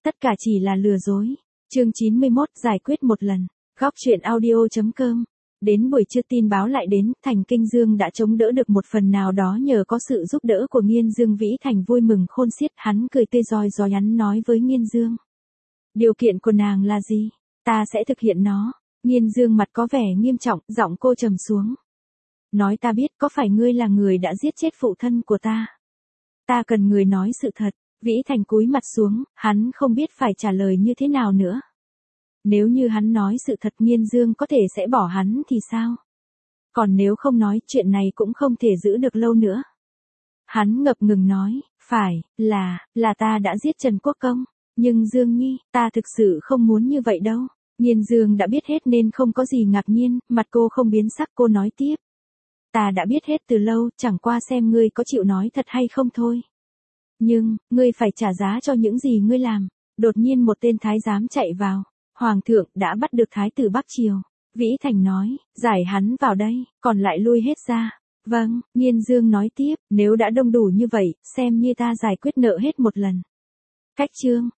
Tất cả chỉ là lừa dối. Chương 91 giải quyết một lần. Góc truyện audio.com. Đến buổi trưa tin báo lại đến, Thành Kinh Dương đã chống đỡ được một phần nào đó nhờ có sự giúp đỡ của Nghiên Dương. Vĩ Thành vui mừng khôn xiết, hắn cười tươi rói rói nhắn nói với Nghiên Dương. Điều kiện của nàng là gì? Ta sẽ thực hiện nó. Nghiên Dương mặt có vẻ nghiêm trọng, giọng cô trầm xuống. Nói ta biết, có phải ngươi là người đã giết chết phụ thân của ta? Ta cần người nói sự thật. Vĩ Thành cúi mặt xuống, hắn không biết phải trả lời như thế nào nữa. Nếu như hắn nói sự thật, Nghiên Dương có thể sẽ bỏ hắn thì sao? Còn nếu không nói, chuyện này cũng không thể giữ được lâu nữa. Hắn ngập ngừng nói, phải, là ta đã giết Trần Quốc Công. Nhưng Dương Nhi, ta thực sự không muốn như vậy đâu. Nghiên Dương đã biết hết nên không có gì ngạc nhiên, mặt cô không biến sắc, cô nói tiếp. Ta đã biết hết từ lâu, chẳng qua xem ngươi có chịu nói thật hay không thôi. Nhưng, ngươi phải trả giá cho những gì ngươi làm. Đột nhiên một tên thái giám chạy vào. Hoàng thượng đã bắt được thái tử Bắc Triều. Vĩ Thành nói, giải hắn vào đây, còn lại lui hết ra. Vâng, Nghiên Dương nói tiếp, nếu đã đông đủ như vậy, xem như ta giải quyết nợ hết một lần. Cách chương.